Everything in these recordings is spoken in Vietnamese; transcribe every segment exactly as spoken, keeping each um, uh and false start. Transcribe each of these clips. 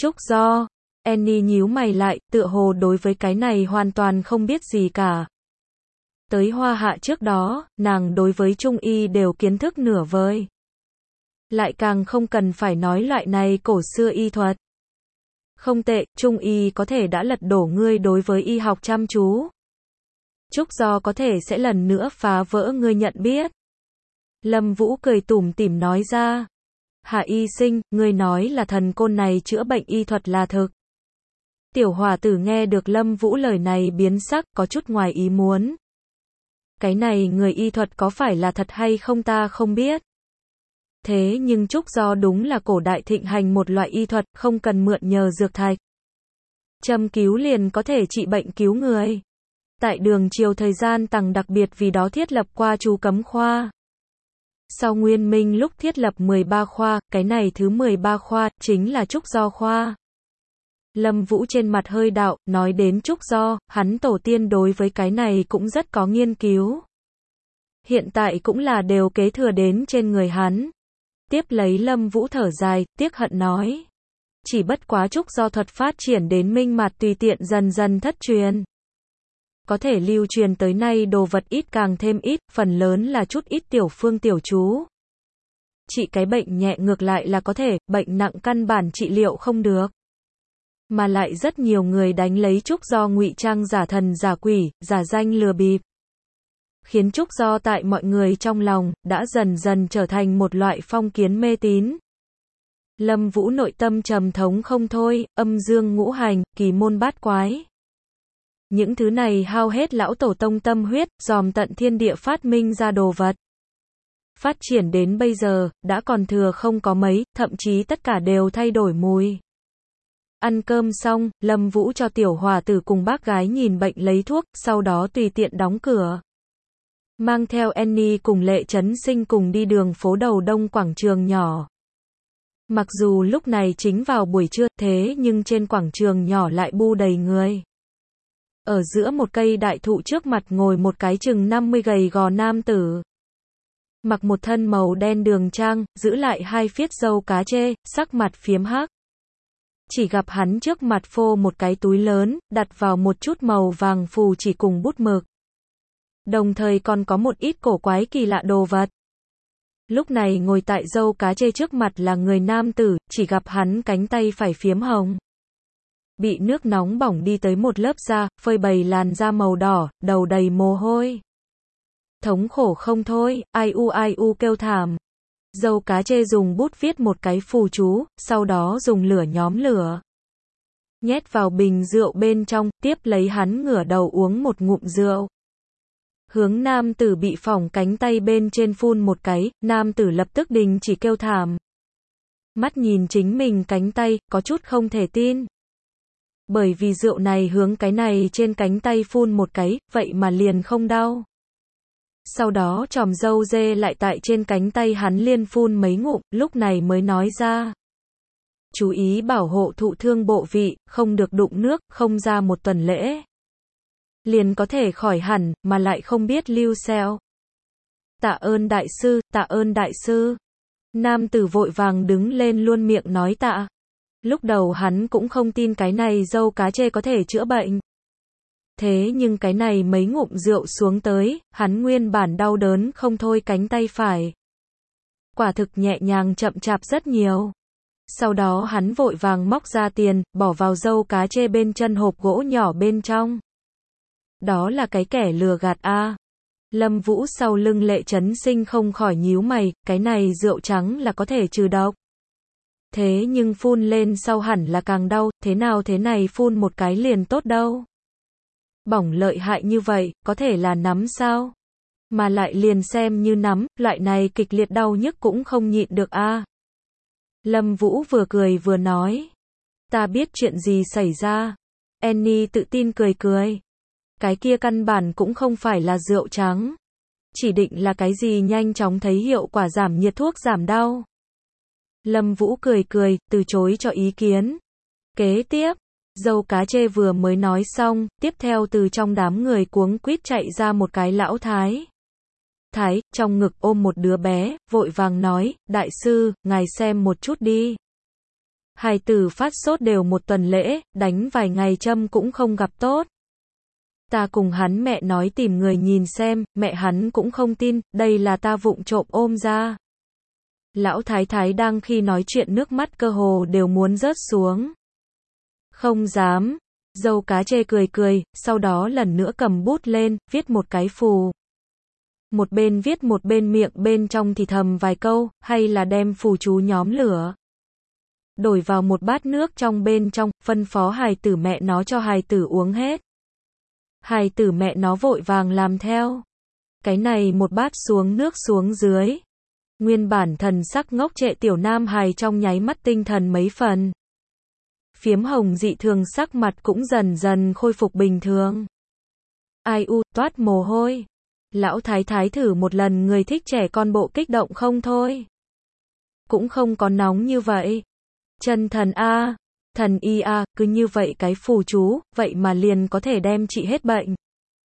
Trúc do. Annie nhíu mày lại, tựa hồ đối với cái này hoàn toàn không biết gì cả. Tới Hoa Hạ trước đó, nàng đối với Trung y đều kiến thức nửa vời. Lại càng không cần phải nói loại này cổ xưa y thuật. Không tệ, Trung y có thể đã lật đổ ngươi đối với y học chăm chú. Trúc do có thể sẽ lần nữa phá vỡ ngươi nhận biết. Lâm Vũ cười tủm tỉm nói ra. Hạ y sinh, ngươi nói là thần côn này chữa bệnh y thuật là thực. Tiểu hòa tử nghe được Lâm Vũ lời này biến sắc, có chút ngoài ý muốn. Cái này người y thuật có phải là thật hay không ta không biết. Thế nhưng Trúc do đúng là cổ đại thịnh hành một loại y thuật, không cần mượn nhờ dược thạch. Châm cứu liền có thể trị bệnh cứu người. Tại đường triều thời gian Tằng đặc biệt vì đó thiết lập qua chú cấm khoa. Sau Nguyên Minh lúc thiết lập mười ba khoa, cái này thứ mười ba khoa, chính là Trúc do khoa. Lâm Vũ trên mặt hơi đạo, nói đến Trúc do, hắn tổ tiên đối với cái này cũng rất có nghiên cứu. Hiện tại cũng là đều kế thừa đến trên người hắn. Tiếp lấy Lâm Vũ thở dài, tiếc hận nói. Chỉ bất quá Trúc do thuật phát triển đến minh mạt tùy tiện dần dần thất truyền. Có thể lưu truyền tới nay đồ vật ít càng thêm ít, phần lớn là chút ít tiểu phương tiểu chú. Trị cái bệnh nhẹ ngược lại là có thể, bệnh nặng căn bản trị liệu không được. Mà lại rất nhiều người đánh lấy Trúc do ngụy trang giả thần giả quỷ, giả danh lừa bịp. Khiến Trúc do tại mọi người trong lòng, đã dần dần trở thành một loại phong kiến mê tín. Lâm Vũ nội tâm trầm thống không thôi, âm dương ngũ hành, kỳ môn bát quái. Những thứ này hao hết lão tổ tông tâm huyết, dòm tận thiên địa phát minh ra đồ vật. Phát triển đến bây giờ, đã còn thừa không có mấy, thậm chí tất cả đều thay đổi mùi. Ăn cơm xong, Lâm Vũ cho tiểu hòa tử cùng bác gái nhìn bệnh lấy thuốc, sau đó tùy tiện đóng cửa. Mang theo Annie cùng Lệ Trấn Sinh cùng đi đường phố đầu đông quảng trường nhỏ. Mặc dù lúc này chính vào buổi trưa, thế nhưng trên quảng trường nhỏ lại bu đầy người. Ở giữa một cây đại thụ trước mặt ngồi một cái chừng năm mươi gầy gò nam tử. Mặc một thân màu đen đường trang, giữ lại hai phiết râu cá chê, sắc mặt phiếm hắc. Chỉ gặp hắn trước mặt phô một cái túi lớn, đặt vào một chút màu vàng phù chỉ cùng bút mực. Đồng thời còn có một ít cổ quái kỳ lạ đồ vật. Lúc này ngồi tại râu cá chê trước mặt là người nam tử, chỉ gặp hắn cánh tay phải phiếm hồng. Bị nước nóng bỏng đi tới một lớp da, phơi bày làn da màu đỏ, đầu đầy mồ hôi. Thống khổ không thôi, ai u ai u kêu thảm. Râu cá chê dùng bút viết một cái phù chú, sau đó dùng lửa nhóm lửa. Nhét vào bình rượu bên trong, tiếp lấy hắn ngửa đầu uống một ngụm rượu. Hướng nam tử bị phỏng cánh tay bên trên phun một cái, nam tử lập tức đình chỉ kêu thảm. Mắt nhìn chính mình cánh tay, có chút không thể tin. Bởi vì rượu này hướng cái này trên cánh tay phun một cái, vậy mà liền không đau. Sau đó chòm râu dê lại tại trên cánh tay hắn liên phun mấy ngụm, lúc này mới nói ra. Chú ý bảo hộ thụ thương bộ vị, không được đụng nước, không ra một tuần lễ. Liền có thể khỏi hẳn, mà lại không biết lưu xeo. Tạ ơn đại sư, tạ ơn đại sư. Nam tử vội vàng đứng lên luôn miệng nói tạ. Lúc đầu hắn cũng không tin cái này râu cá chê có thể chữa bệnh. Thế nhưng cái này mấy ngụm rượu xuống tới, hắn nguyên bản đau đớn không thôi cánh tay phải. Quả thực nhẹ nhàng chậm chạp rất nhiều. Sau đó hắn vội vàng móc ra tiền, bỏ vào râu cá chê bên chân hộp gỗ nhỏ bên trong. Đó là cái kẻ lừa gạt a. Lâm Vũ sau lưng Lệ Trấn Sinh không khỏi nhíu mày, cái này rượu trắng là có thể trừ độc. Thế nhưng phun lên sau hẳn là càng đau, thế nào thế này phun một cái liền tốt đâu. Bỏng lợi hại như vậy, có thể là nắm sao? Mà lại liền xem như nắm, loại này kịch liệt đau nhức cũng không nhịn được a. Lâm Vũ vừa cười vừa nói. Ta biết chuyện gì xảy ra. Annie tự tin cười cười. Cái kia căn bản cũng không phải là rượu trắng. Chỉ định là cái gì nhanh chóng thấy hiệu quả giảm nhiệt thuốc giảm đau. Lâm Vũ cười cười, từ chối cho ý kiến. Kế tiếp, râu cá chê vừa mới nói xong, tiếp theo từ trong đám người cuống quýt chạy ra một cái lão thái. Thái, trong ngực ôm một đứa bé, vội vàng nói, đại sư, ngài xem một chút đi. Hài tử phát sốt đều một tuần lễ, đánh vài ngày châm cũng không gặp tốt. Ta cùng hắn mẹ nói tìm người nhìn xem, mẹ hắn cũng không tin, đây là ta vụng trộm ôm ra. Lão thái thái đang khi nói chuyện nước mắt cơ hồ đều muốn rớt xuống. Không dám. Dâu cá chê cười cười, sau đó lần nữa cầm bút lên, viết một cái phù. Một bên viết một bên miệng bên trong thì thầm vài câu, hay là đem phù chú nhóm lửa. Đổi vào một bát nước trong bên trong, phân phó hài tử mẹ nó cho hài tử uống hết. Hài tử mẹ nó vội vàng làm theo. Cái này một bát xuống nước xuống dưới. Nguyên bản thần sắc ngốc trệ tiểu nam hài trong nháy mắt tinh thần mấy phần. Phiếm hồng dị thường sắc mặt cũng dần dần khôi phục bình thường. Ai u, toát mồ hôi. Lão thái thái thử một lần người thích trẻ con bộ kích động không thôi. Cũng không có nóng như vậy. Chân thần a, thần y a, cứ như vậy cái phù chú, vậy mà liền có thể đem trị hết bệnh.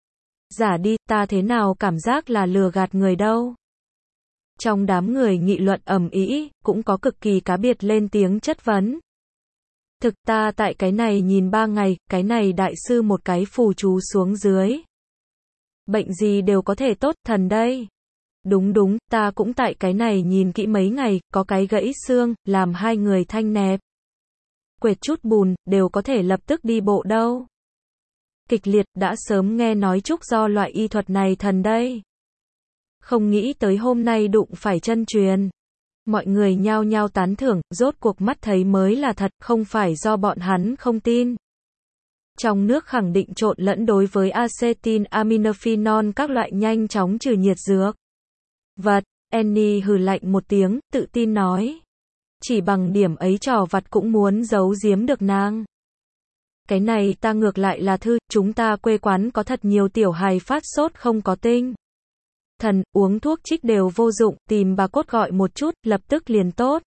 Giả đi, ta thế nào cảm giác là lừa gạt người đâu. Trong đám người nghị luận ầm ĩ, cũng có cực kỳ cá biệt lên tiếng chất vấn. Thực ta tại cái này nhìn ba ngày, cái này đại sư một cái phù chú xuống dưới. Bệnh gì đều có thể tốt, thần đây. Đúng đúng, ta cũng tại cái này nhìn kỹ mấy ngày, có cái gãy xương, làm hai người thanh nẹp. Quệt chút bùn, đều có thể lập tức đi bộ đâu. Kịch liệt, đã sớm nghe nói chúc do loại y thuật này thần đây. Không nghĩ tới hôm nay đụng phải chân truyền. Mọi người nhao nhao tán thưởng, rốt cuộc mắt thấy mới là thật, không phải do bọn hắn không tin. Trong nước khẳng định trộn lẫn đối với acetin aminophenol các loại nhanh chóng trừ nhiệt dược. Vật, Annie hừ lạnh một tiếng, tự tin nói. Chỉ bằng điểm ấy trò vặt cũng muốn giấu giếm được nàng. Cái này ta ngược lại là thư, chúng ta quê quán có thật nhiều tiểu hài phát sốt không có tinh. Thần, uống thuốc trích đều vô dụng, tìm bà cốt gọi một chút, lập tức liền tốt.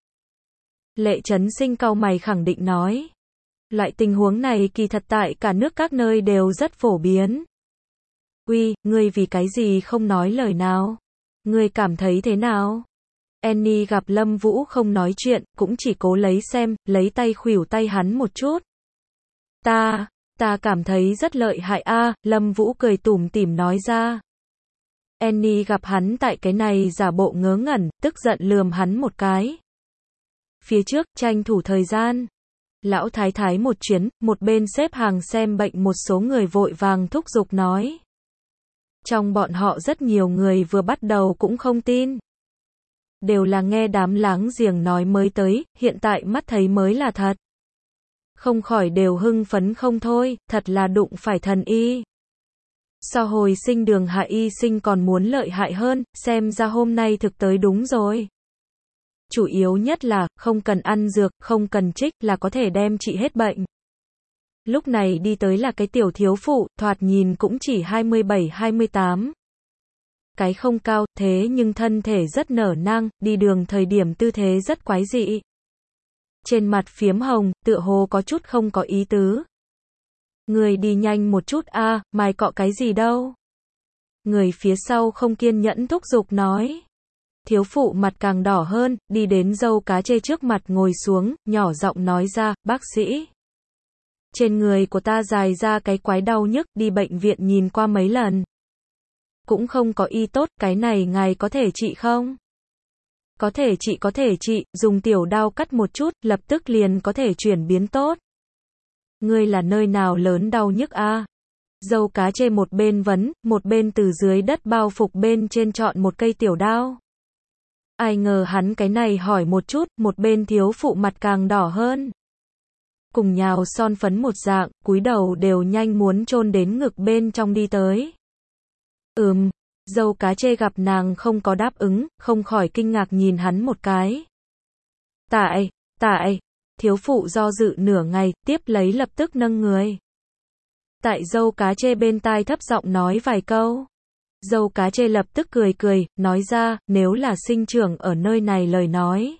Lệ Chấn Sinh cau mày khẳng định nói. Loại tình huống này kỳ thật tại cả nước các nơi đều rất phổ biến. Uy, ngươi vì cái gì không nói lời nào? Ngươi cảm thấy thế nào? Annie gặp Lâm Vũ không nói chuyện, cũng chỉ cố lấy xem, lấy tay khuỷu tay hắn một chút. Ta, ta cảm thấy rất lợi hại a, Lâm Vũ cười tủm tỉm nói ra. Annie gặp hắn tại cái này giả bộ ngớ ngẩn, tức giận lườm hắn một cái. Phía trước, tranh thủ thời gian. Lão thái thái một chuyến, một bên xếp hàng xem bệnh một số người vội vàng thúc giục nói. Trong bọn họ rất nhiều người vừa bắt đầu cũng không tin. Đều là nghe đám láng giềng nói mới tới, hiện tại mắt thấy mới là thật. Không khỏi đều hưng phấn không thôi, thật là đụng phải thần y. So hồi sinh đường hạ y sinh còn muốn lợi hại hơn, xem ra hôm nay thực tới đúng rồi. Chủ yếu nhất là, không cần ăn dược, không cần trích là có thể đem trị hết bệnh. Lúc này đi tới là cái tiểu thiếu phụ, thoạt nhìn cũng chỉ hai mươi bảy hai mươi tám. Cái không cao, thế nhưng thân thể rất nở nang, đi đường thời điểm tư thế rất quái dị. Trên mặt phiếm hồng, tựa hồ có chút không có ý tứ. Người đi nhanh một chút a, à, mày cọ cái gì đâu. Người phía sau không kiên nhẫn thúc giục nói. Thiếu phụ mặt càng đỏ hơn, đi đến dâu cá chê trước mặt ngồi xuống, nhỏ giọng nói ra, bác sĩ. Trên người của ta dài ra cái quái đau nhức, đi bệnh viện nhìn qua mấy lần. Cũng không có y tốt, cái này ngài có thể trị không? Có thể trị có thể trị, dùng tiểu đao cắt một chút, lập tức liền có thể chuyển biến tốt. Ngươi là nơi nào lớn đau nhức a? À? Dâu cá chê một bên vấn, một bên từ dưới đất bao phục bên trên chọn một cây tiểu đao. Ai ngờ hắn cái này hỏi một chút, một bên thiếu phụ mặt càng đỏ hơn. Cùng nhào son phấn một dạng, cúi đầu đều nhanh muốn chôn đến ngực bên trong đi tới. Ừm, dâu cá chê gặp nàng không có đáp ứng, không khỏi kinh ngạc nhìn hắn một cái. Tại, tại, thiếu phụ do dự nửa ngày, tiếp lấy lập tức nâng người. Tại dâu cá chê bên tai thấp giọng nói vài câu. Dâu cá chê lập tức cười cười, nói ra, nếu là sinh trưởng ở nơi này lời nói.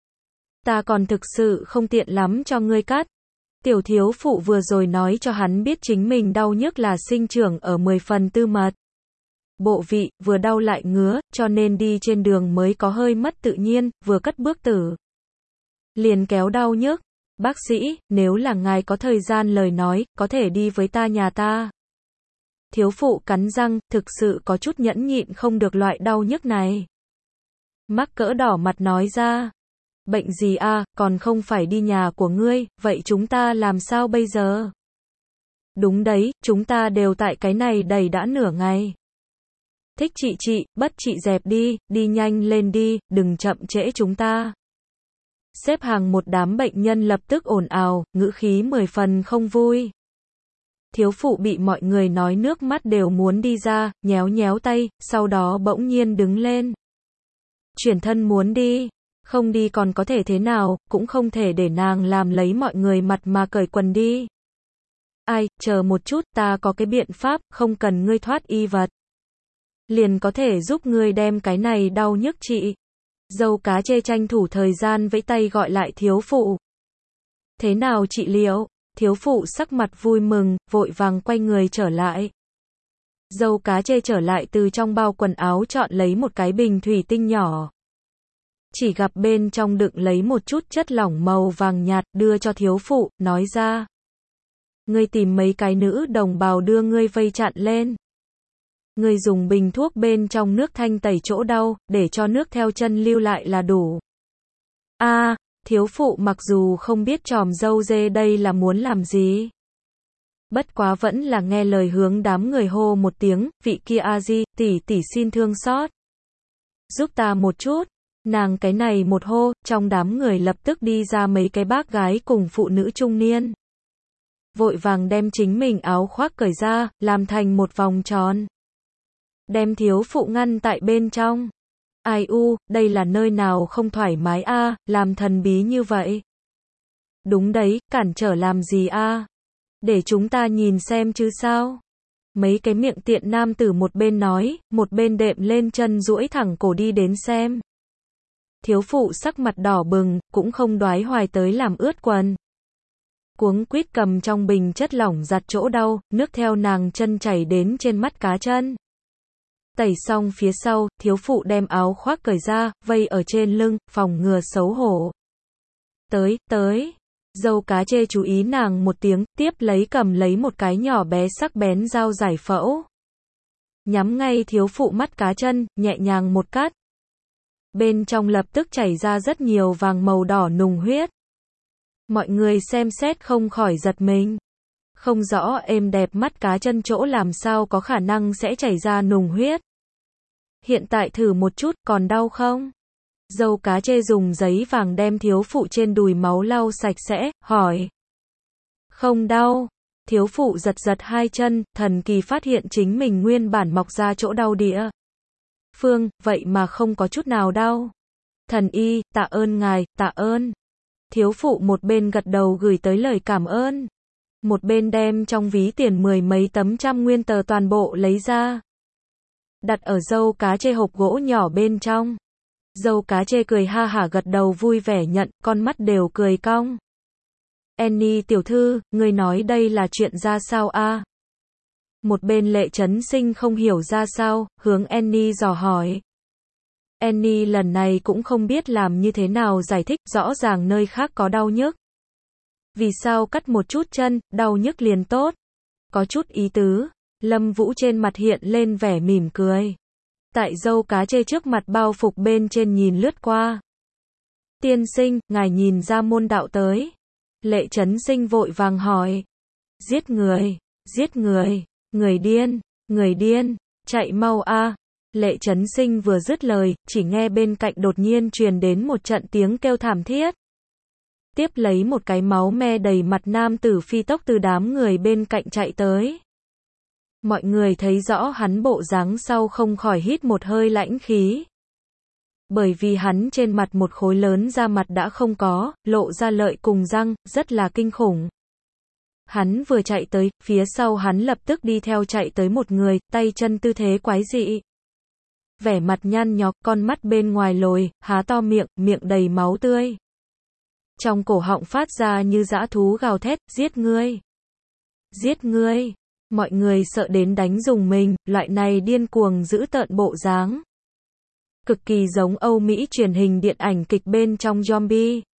Ta còn thực sự không tiện lắm cho ngươi cắt. Tiểu thiếu phụ vừa rồi nói cho hắn biết chính mình đau nhức là sinh trưởng ở mười phần tư mật. Bộ vị, vừa đau lại ngứa, cho nên đi trên đường mới có hơi mất tự nhiên, vừa cất bước tử. Liền kéo đau nhức. Bác sĩ, nếu là ngài có thời gian lời nói, có thể đi với ta nhà ta. Thiếu phụ cắn răng, thực sự có chút nhẫn nhịn không được loại đau nhức này. Mắc cỡ đỏ mặt nói ra. Bệnh gì a, còn không phải đi nhà của ngươi, vậy chúng ta làm sao bây giờ? Đúng đấy, chúng ta đều tại cái này đầy đã nửa ngày. Thích chị chị, bất chị dẹp đi, đi nhanh lên đi, đừng chậm trễ chúng ta. Xếp hàng một đám bệnh nhân lập tức ồn ào, ngữ khí mười phần không vui. Thiếu phụ bị mọi người nói nước mắt đều muốn đi ra, nhéo nhéo tay, sau đó bỗng nhiên đứng lên. Chuyển thân muốn đi, không đi còn có thể thế nào, cũng không thể để nàng làm lấy mọi người mặt mà cởi quần đi. Ai, chờ một chút, ta có cái biện pháp, không cần ngươi thoát y vật. Liền có thể giúp ngươi đem cái này đau nhức trị. Dâu cá chê tranh thủ thời gian vẫy tay gọi lại thiếu phụ. Thế nào trị liệu? Thiếu phụ sắc mặt vui mừng, vội vàng quay người trở lại. Dâu cá chê trở lại từ trong bao quần áo chọn lấy một cái bình thủy tinh nhỏ. Chỉ gặp bên trong đựng lấy một chút chất lỏng màu vàng nhạt đưa cho thiếu phụ, nói ra. Ngươi tìm mấy cái nữ đồng bào đưa ngươi vây chặn lên. Ngươi dùng bình thuốc bên trong nước thanh tẩy chỗ đau, để cho nước theo chân lưu lại là đủ. A, à, thiếu phụ mặc dù không biết tròm dâu dê đây là muốn làm gì. Bất quá vẫn là nghe lời hướng đám người hô một tiếng, vị kia a di, tỷ tỷ xin thương xót. Giúp ta một chút. Nàng cái này một hô, trong đám người lập tức đi ra mấy cái bác gái cùng phụ nữ trung niên. Vội vàng đem chính mình áo khoác cởi ra, làm thành một vòng tròn. Đem thiếu phụ ngăn tại bên trong. Ai u, đây là nơi nào không thoải mái a, à, làm thần bí như vậy. Đúng đấy, cản trở làm gì a? À? Để chúng ta nhìn xem chứ sao. Mấy cái miệng tiện nam tử một bên nói, một bên đệm lên chân duỗi thẳng cổ đi đến xem. Thiếu phụ sắc mặt đỏ bừng, cũng không đoái hoài tới làm ướt quần. Cuống quýt cầm trong bình chất lỏng giặt chỗ đau, nước theo nàng chân chảy đến trên mắt cá chân. Tẩy xong phía sau, thiếu phụ đem áo khoác cởi ra, vây ở trên lưng, phòng ngừa xấu hổ. Tới, tới. Dâu cá chê chú ý nàng một tiếng, tiếp lấy cầm lấy một cái nhỏ bé sắc bén dao giải phẫu. Nhắm ngay thiếu phụ mắt cá chân, nhẹ nhàng một cắt. Bên trong lập tức chảy ra rất nhiều vàng màu đỏ nùng huyết. Mọi người xem xét không khỏi giật mình. Không rõ êm đẹp mắt cá chân chỗ làm sao có khả năng sẽ chảy ra nùng huyết. Hiện tại thử một chút, còn đau không? Dâu cá chê dùng giấy vàng đem thiếu phụ trên đùi máu lau sạch sẽ, hỏi. Không đau. Thiếu phụ giật giật hai chân, thần kỳ phát hiện chính mình nguyên bản mọc ra chỗ đau địa phương, vậy mà không có chút nào đau. Thần y, tạ ơn ngài, tạ ơn. Thiếu phụ một bên gật đầu gửi tới lời cảm ơn. Một bên đem trong ví tiền mười mấy tấm trăm nguyên tờ toàn bộ lấy ra. Đặt ở dâu cá chê hộp gỗ nhỏ bên trong. Dâu cá chê cười ha hả gật đầu vui vẻ nhận, con mắt đều cười cong. Annie tiểu thư, ngươi nói đây là chuyện ra sao a? Một bên Lệ Chấn Sinh không hiểu ra sao, hướng Annie dò hỏi. Annie lần này cũng không biết làm như thế nào giải thích, rõ ràng nơi khác có đau nhức. Vì sao cắt một chút chân, đau nhức liền tốt? Có chút ý tứ. Lâm Vũ trên mặt hiện lên vẻ mỉm cười. Tại dâu cá chê trước mặt bao phục bên trên nhìn lướt qua. Tiên sinh, ngài nhìn ra môn đạo tới. Lệ Chấn Sinh vội vàng hỏi. Giết người, giết người, người điên, người điên, chạy mau a. Lệ Chấn Sinh vừa dứt lời, chỉ nghe bên cạnh đột nhiên truyền đến một trận tiếng kêu thảm thiết. Tiếp lấy một cái máu me đầy mặt nam tử phi tốc từ đám người bên cạnh chạy tới. Mọi người thấy rõ hắn bộ dáng sau không khỏi hít một hơi lãnh khí. Bởi vì hắn trên mặt một khối lớn da mặt đã không có, lộ ra lợi cùng răng, rất là kinh khủng. Hắn vừa chạy tới, phía sau hắn lập tức đi theo chạy tới một người, tay chân tư thế quái dị. Vẻ mặt nhăn nhó, con mắt bên ngoài lồi, há to miệng, miệng đầy máu tươi. Trong cổ họng phát ra như dã thú gào thét, giết ngươi, giết ngươi. Mọi người sợ đến đánh rùng mình, loại này điên cuồng dữ tợn bộ dáng. Cực kỳ giống Âu Mỹ truyền hình điện ảnh kịch bên trong zombie.